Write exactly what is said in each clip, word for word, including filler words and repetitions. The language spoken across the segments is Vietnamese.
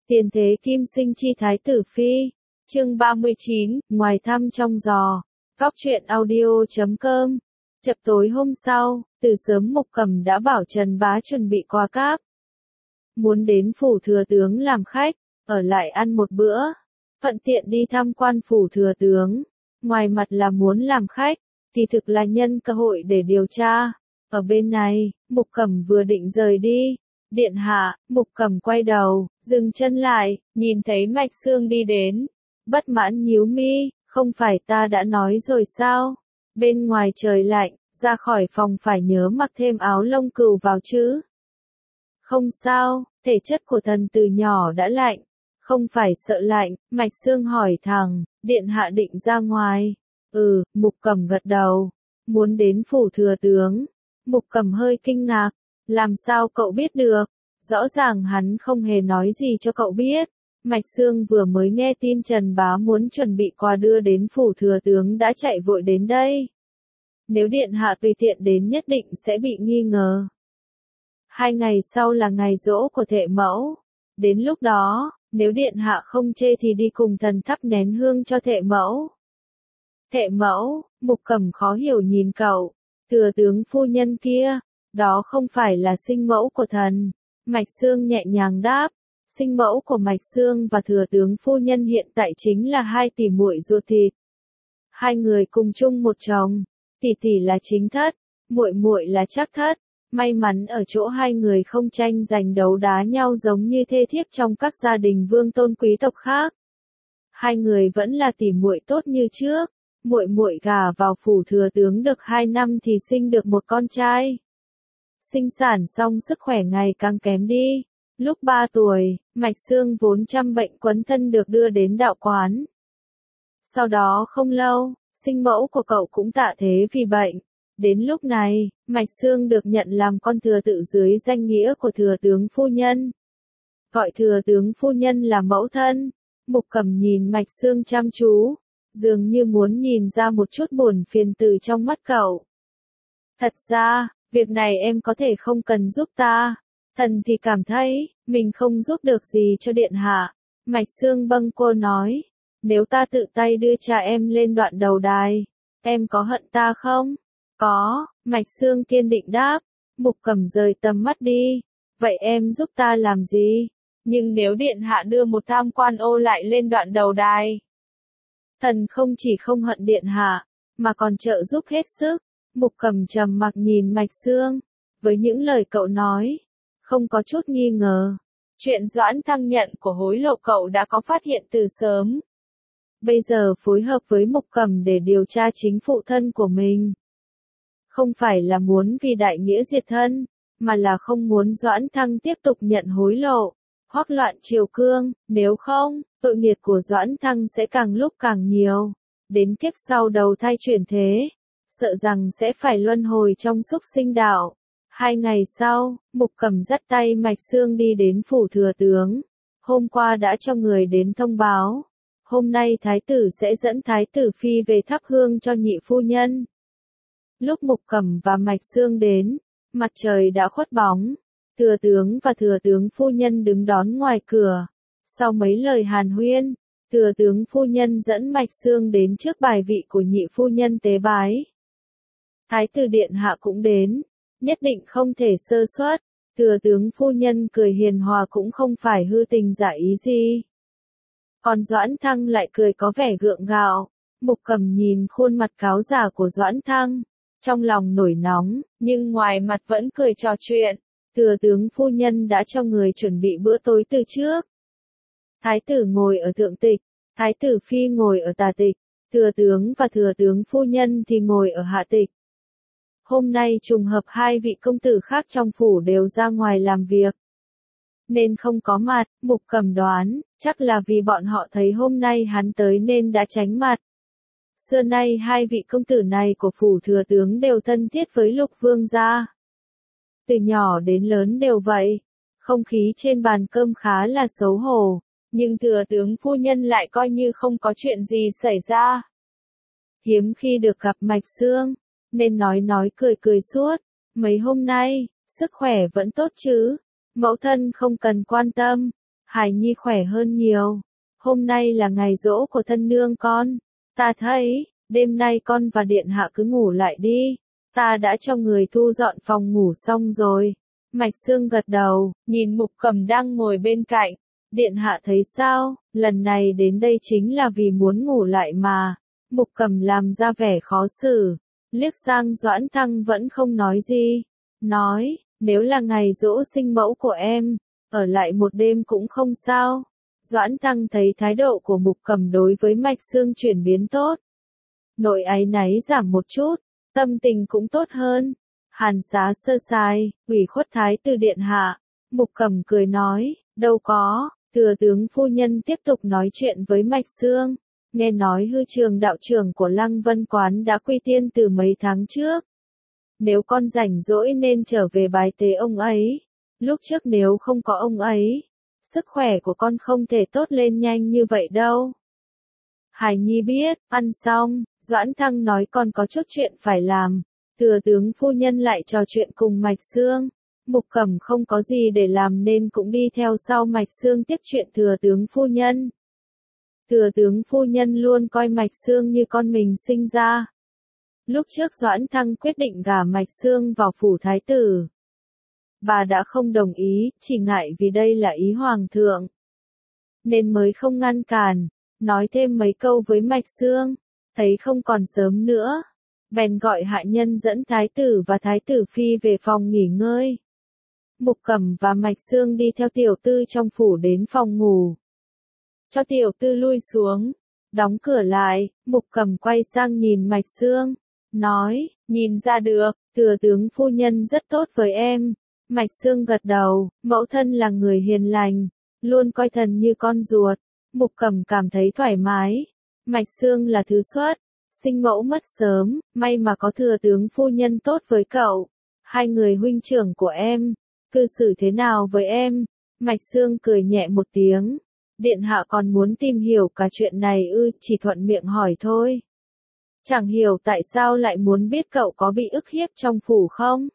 Tiền thế kim sinh chi thái tử phi. Chương ba mươi chín, ngoài thăm trong giò. Góc truyện audio chấm com. Chập tối hôm sau, từ sớm Mục Cẩm đã bảo Trần Bá chuẩn bị qua cáp. Muốn đến phủ thừa tướng làm khách, ở lại ăn một bữa. Thuận tiện đi tham quan phủ thừa tướng. Ngoài mặt là muốn làm khách, thì thực là nhân cơ hội để điều tra. Ở bên này, Mục Cẩm vừa định rời đi. Điện hạ, Mục Cẩm quay đầu, dừng chân lại, nhìn thấy Mạch Sương đi đến. Bất mãn nhíu mi, không phải ta đã nói rồi sao? Bên ngoài trời lạnh, ra khỏi phòng phải nhớ mặc thêm áo lông cừu vào chứ. Không sao, thể chất của thần từ nhỏ đã lạnh. Không phải sợ lạnh, Mạch Sương hỏi thẳng, điện hạ định ra ngoài. Ừ, Mục Cẩm gật đầu. Muốn đến phủ thừa tướng. Mục Cẩm hơi kinh ngạc. Làm sao cậu biết được? Rõ ràng hắn không hề nói gì cho cậu biết. Mạch Sương vừa mới nghe tin Trần Bá muốn chuẩn bị quà đưa đến phủ thừa tướng đã chạy vội đến đây. Nếu điện hạ tùy tiện đến nhất định sẽ bị nghi ngờ. Hai ngày sau là ngày giỗ của thệ mẫu. Đến lúc đó, nếu điện hạ không chê thì đi cùng thần thắp nén hương cho thệ mẫu. Thệ mẫu, Mục Cẩm khó hiểu nhìn cậu. Thừa tướng phu nhân kia, đó không phải là sinh mẫu của thần. Mạch Sương nhẹ nhàng đáp. Sinh mẫu của Mạch Sương và thừa tướng phu nhân hiện tại chính là hai tỷ muội ruột thịt. Hai người cùng chung một chồng, tỷ tỷ là chính thất, muội muội là trác thất. May mắn ở chỗ hai người không tranh giành đấu đá nhau giống như thê thiếp trong các gia đình vương tôn quý tộc khác. Hai người vẫn là tỷ muội tốt như trước. Muội muội gả vào phủ thừa tướng được hai năm thì sinh được một con trai. Sinh sản xong sức khỏe ngày càng kém đi. Lúc ba tuổi, Mạch Sương vốn trăm bệnh quấn thân được đưa đến đạo quán. Sau đó không lâu, sinh mẫu của cậu cũng tạ thế vì bệnh. Đến lúc này, Mạch Sương được nhận làm con thừa tự dưới danh nghĩa của thừa tướng phu nhân. Gọi thừa tướng phu nhân là mẫu thân. Mục Cẩm nhìn Mạch Sương chăm chú, dường như muốn nhìn ra một chút buồn phiền từ trong mắt cậu. Thật ra, việc này em có thể không cần giúp ta. Thần thì cảm thấy, mình không giúp được gì cho điện hạ. Mạch Sương bâng quơ nói, nếu ta tự tay đưa cha em lên đoạn đầu đài, em có hận ta không? Có, Mạch Sương kiên định đáp. Mục Cẩm rời tầm mắt đi. Vậy em giúp ta làm gì? Nhưng nếu điện hạ đưa một tham quan ô lại lên đoạn đầu đài, thần không chỉ không hận điện hạ, mà còn trợ giúp hết sức. Mục Cẩm trầm mặc nhìn Mạch Sương. Với những lời cậu nói, không có chút nghi ngờ. Chuyện Doãn Thăng nhận của hối lộ cậu đã có phát hiện từ sớm. Bây giờ phối hợp với Mục Cẩm để điều tra chính phụ thân của mình. Không phải là muốn vì đại nghĩa diệt thân, mà là không muốn Doãn Thăng tiếp tục nhận hối lộ, hoắc loạn triều cương, nếu không, tội nghiệp của Doãn Thăng sẽ càng lúc càng nhiều. Đến kiếp sau đầu thai chuyển thế, sợ rằng sẽ phải luân hồi trong súc sinh đạo. Hai ngày sau, Mục Cẩm dắt tay Mạch Sương đi đến phủ thừa tướng. Hôm qua đã cho người đến thông báo. Hôm nay thái tử sẽ dẫn thái tử phi về thắp hương cho nhị phu nhân. Lúc Mục Cẩm và Mạch Sương đến, mặt trời đã khuất bóng. Thừa tướng và thừa tướng phu nhân đứng đón ngoài cửa. Sau mấy lời hàn huyên, thừa tướng phu nhân dẫn Mạch Sương đến trước bài vị của nhị phu nhân tế bái. Thái tử điện hạ cũng đến, nhất định không thể sơ suất. Thừa tướng phu nhân cười hiền hòa cũng không phải hư tình giả ý gì. Còn Doãn Thăng lại cười có vẻ gượng gạo. Mục Cẩm nhìn khuôn mặt cáo già của Doãn Thăng, trong lòng nổi nóng, nhưng ngoài mặt vẫn cười trò chuyện. Thừa tướng phu nhân đã cho người chuẩn bị bữa tối từ trước. Thái tử ngồi ở thượng tịch, thái tử phi ngồi ở tả tịch, thừa tướng và thừa tướng phu nhân thì ngồi ở hạ tịch. Hôm nay trùng hợp hai vị công tử khác trong phủ đều ra ngoài làm việc, nên không có mặt. Mục Cẩm đoán, chắc là vì bọn họ thấy hôm nay hắn tới nên đã tránh mặt. Xưa nay hai vị công tử này của phủ thừa tướng đều thân thiết với Lục Vương gia. Từ nhỏ đến lớn đều vậy. Không khí trên bàn cơm khá là xấu hổ, nhưng thừa tướng phu nhân lại coi như không có chuyện gì xảy ra. Hiếm khi được gặp Mạch Sương, nên nói nói cười cười suốt. Mấy hôm nay, sức khỏe vẫn tốt chứ? Mẫu thân không cần quan tâm. Hải Nhi khỏe hơn nhiều. Hôm nay là ngày giỗ của thân nương con. Ta thấy, đêm nay con và điện hạ cứ ngủ lại đi. Ta đã cho người thu dọn phòng ngủ xong rồi. Mạch Sương gật đầu, nhìn Mục Cầm đang ngồi bên cạnh. Điện hạ thấy sao, lần này đến đây chính là vì muốn ngủ lại mà. Mục Cầm làm ra vẻ khó xử. Liếc sang Doãn Thăng vẫn không nói gì. Nói, nếu là ngày giỗ sinh mẫu của em, ở lại một đêm cũng không sao. Doãn Thăng thấy thái độ của Mục Cầm đối với Mạch Sương chuyển biến tốt. Nỗi áy náy giảm một chút, tâm tình cũng tốt hơn. Hàn Xá sơ sài, ủy khuất thái tử điện hạ. Mục Cầm cười nói, đâu có. Thừa tướng phu nhân tiếp tục nói chuyện với Mạch Sương. Nghe nói hư trường đạo trưởng của Lăng Vân Quán đã quy tiên từ mấy tháng trước. Nếu con rảnh rỗi nên trở về bái tế ông ấy. Lúc trước nếu không có ông ấy, sức khỏe của con không thể tốt lên nhanh như vậy đâu. Hải Nhi biết, ăn xong, Doãn Thăng nói con có chút chuyện phải làm. Thừa tướng phu nhân lại trò chuyện cùng Mạch Sương. Mục Cầm không có gì để làm nên cũng đi theo sau Mạch Sương tiếp chuyện thừa tướng phu nhân. Thừa tướng phu nhân luôn coi Mạch Sương như con mình sinh ra. Lúc trước Doãn Thăng quyết định gả Mạch Sương vào phủ thái tử. Bà đã không đồng ý, chỉ ngại vì đây là ý hoàng thượng. Nên mới không ngăn cản, nói thêm mấy câu với Mạch Sương, thấy không còn sớm nữa. Bèn gọi hạ nhân dẫn thái tử và thái tử phi về phòng nghỉ ngơi. Mục Cầm và Mạch Sương đi theo tiểu tư trong phủ đến phòng ngủ. Cho tiểu tư lui xuống, đóng cửa lại, Mục Cầm quay sang nhìn Mạch Sương, nói, nhìn ra được, thừa tướng phu nhân rất tốt với em. Mạch Sương gật đầu, mẫu thân là người hiền lành, luôn coi thần như con ruột. Mục Cầm cảm thấy thoải mái. Mạch Sương là thứ xuất, sinh mẫu mất sớm, may mà có thừa tướng phu nhân tốt với cậu. Hai người huynh trưởng của em, cư xử thế nào với em? Mạch Sương cười nhẹ một tiếng. Điện hạ còn muốn tìm hiểu cả chuyện này ư, chỉ thuận miệng hỏi thôi. Chẳng hiểu tại sao lại muốn biết cậu có bị ức hiếp trong phủ không?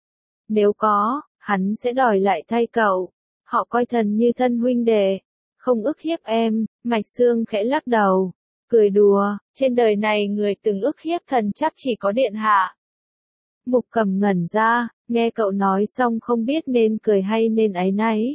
Nếu có, hắn sẽ đòi lại thay cậu. Họ coi thần như thân huynh đệ, không ức hiếp em. Mạch Sương khẽ lắc đầu, cười đùa, trên đời này người từng ức hiếp thần chắc chỉ có điện hạ. Mục Cầm ngẩn ra, nghe cậu nói xong không biết nên cười hay nên áy náy.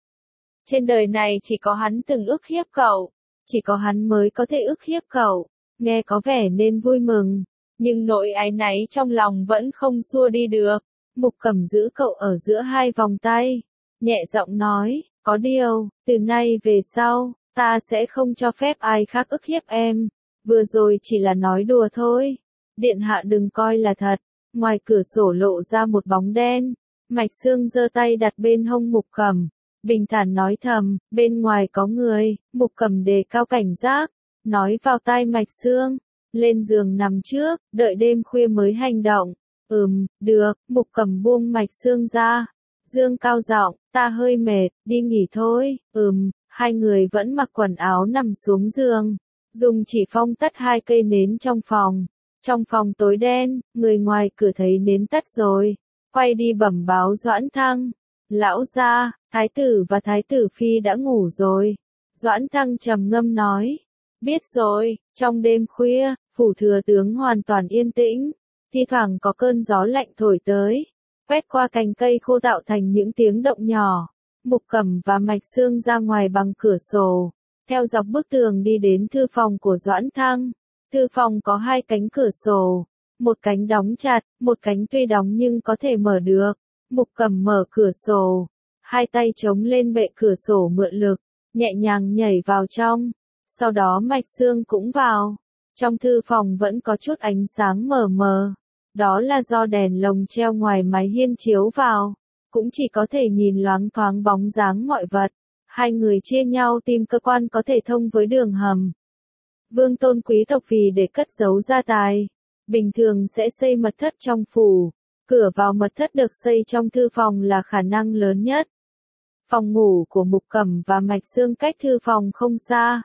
Trên đời này chỉ có hắn từng ức hiếp cậu, chỉ có hắn mới có thể ức hiếp cậu. Nghe có vẻ nên vui mừng, nhưng nỗi áy náy trong lòng vẫn không xua đi được. Mục Cầm giữ cậu ở giữa hai vòng tay, nhẹ giọng nói, có điều, từ nay về sau, ta sẽ không cho phép ai khác ức hiếp em. Vừa rồi chỉ là nói đùa thôi. Điện hạ đừng coi là thật. Ngoài cửa sổ lộ ra một bóng đen. Mạch Sương giơ tay đặt bên hông Mục Cầm, bình thản nói thầm, bên ngoài có người. Mục Cầm đề cao cảnh giác, nói vào tai Mạch Sương, lên giường nằm trước, đợi đêm khuya mới hành động. Ừm, được. Mục Cầm buông Mạch Sương ra, dương cao giọng, ta hơi mệt, đi nghỉ thôi. Ừm. Hai người vẫn mặc quần áo nằm xuống giường, dùng chỉ phong tắt hai cây nến trong phòng. Trong phòng tối đen, người ngoài cửa thấy nến tắt rồi, quay đi bẩm báo Doãn Thăng. Lão gia, thái tử và thái tử phi đã ngủ rồi. Doãn Thăng trầm ngâm nói, biết rồi. Trong đêm khuya, phủ thừa tướng hoàn toàn yên tĩnh, thi thoảng có cơn gió lạnh thổi tới, quét qua cành cây khô tạo thành những tiếng động nhỏ. Mục Cầm và Mạch Sương ra ngoài bằng cửa sổ, theo dọc bức tường đi đến thư phòng của Doãn Thăng. Thư phòng có hai cánh cửa sổ, một cánh đóng chặt, một cánh tuy đóng nhưng có thể mở được. Mục Cầm mở cửa sổ, hai tay chống lên bệ cửa sổ mượn lực, nhẹ nhàng nhảy vào trong. Sau đó Mạch Sương cũng vào. Trong thư phòng vẫn có chút ánh sáng mờ mờ, đó là do đèn lồng treo ngoài mái hiên chiếu vào. Cũng chỉ có thể nhìn loáng thoáng bóng dáng mọi vật. Hai người chia nhau tìm cơ quan có thể thông với đường hầm. Vương tôn quý tộc vì để cất giấu gia tài, bình thường sẽ xây mật thất trong phủ. Cửa vào mật thất được xây trong thư phòng là khả năng lớn nhất. Phòng ngủ của Mục Cầm và Mạch Sương cách thư phòng không xa.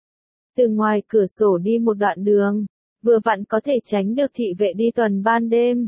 Từ ngoài cửa sổ đi một đoạn đường, vừa vặn có thể tránh được thị vệ đi tuần ban đêm.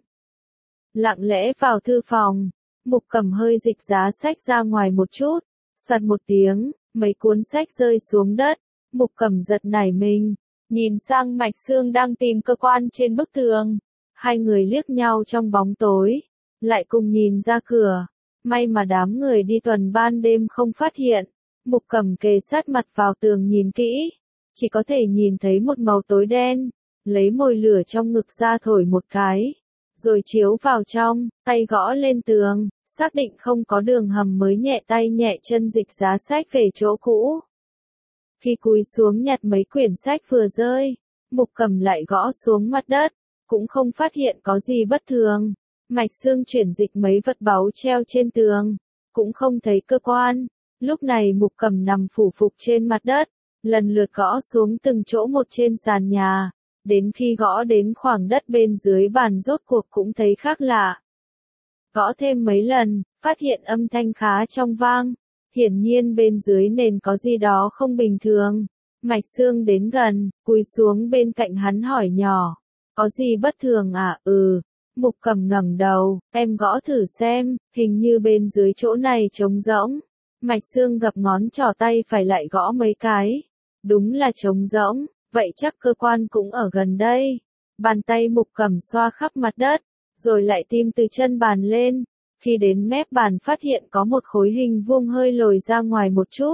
Lặng lẽ vào thư phòng. Mục Cầm hơi dịch giá sách ra ngoài một chút, soạt một tiếng, mấy cuốn sách rơi xuống đất, Mục Cẩm giật nảy mình, nhìn sang Mạch Sương đang tìm cơ quan trên bức tường. Hai người liếc nhau trong bóng tối, lại cùng nhìn ra cửa. May mà đám người đi tuần ban đêm không phát hiện. Mục Cẩm kề sát mặt vào tường nhìn kỹ, chỉ có thể nhìn thấy một màu tối đen, lấy mồi lửa trong ngực ra thổi một cái, rồi chiếu vào trong, tay gõ lên tường, xác định không có đường hầm mới nhẹ tay nhẹ chân dịch giá sách về chỗ cũ. Khi cúi xuống nhặt mấy quyển sách vừa rơi, Mục Cẩm lại gõ xuống mặt đất, cũng không phát hiện có gì bất thường. Mạch Sương chuyển dịch mấy vật báu treo trên tường, cũng không thấy cơ quan. Lúc này Mục Cẩm nằm phủ phục trên mặt đất, lần lượt gõ xuống từng chỗ một trên sàn nhà, đến khi gõ đến khoảng đất bên dưới bàn rốt cuộc cũng thấy khác lạ. Gõ thêm mấy lần, phát hiện âm thanh khá trong vang, hiển nhiên bên dưới nền có gì đó không bình thường. Mạch Sương đến gần, cúi xuống bên cạnh hắn hỏi nhỏ, có gì bất thường à? Ừ. Mục Cẩm ngẩng đầu, em gõ thử xem, hình như bên dưới chỗ này trống rỗng. Mạch Sương gập ngón trỏ tay phải lại gõ mấy cái. Đúng là trống rỗng, vậy chắc cơ quan cũng ở gần đây. Bàn tay Mục Cẩm xoa khắp mặt đất, rồi lại tìm từ chân bàn lên. Khi đến mép bàn phát hiện có một khối hình vuông hơi lồi ra ngoài một chút.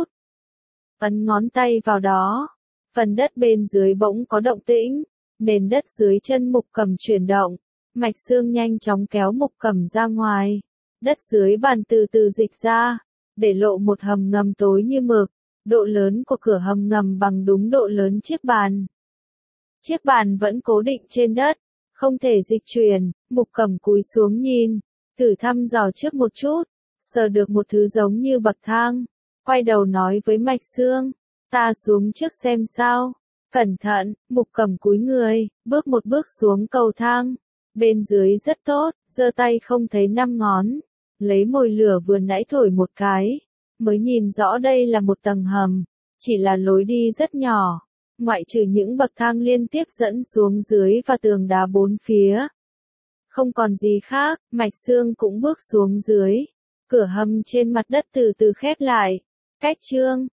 Ấn ngón tay vào đó, phần đất bên dưới bỗng có động tĩnh, nền đất dưới chân Mục Cẩm chuyển động. Mạch Sương nhanh chóng kéo Mục Cẩm ra ngoài. Đất dưới bàn từ từ dịch ra, để lộ một hầm ngầm tối như mực. Độ lớn của cửa hầm ngầm bằng đúng độ lớn chiếc bàn. Chiếc bàn vẫn cố định trên đất, không thể dịch chuyển. Mục Cẩm cúi xuống nhìn, thử thăm dò trước một chút, sờ được một thứ giống như bậc thang. Quay đầu nói với Mạch Sương, ta xuống trước xem sao. Cẩn thận. Mục Cẩm cúi người, bước một bước xuống cầu thang. Bên dưới rất tốt, giơ tay không thấy năm ngón, lấy mồi lửa vừa nãy thổi một cái, mới nhìn rõ đây là một tầng hầm, chỉ là lối đi rất nhỏ, ngoại trừ những bậc thang liên tiếp dẫn xuống dưới và tường đá bốn phía. Không còn gì khác, Mạch Sương cũng bước xuống dưới, cửa hầm trên mặt đất từ từ khép lại. Cách chương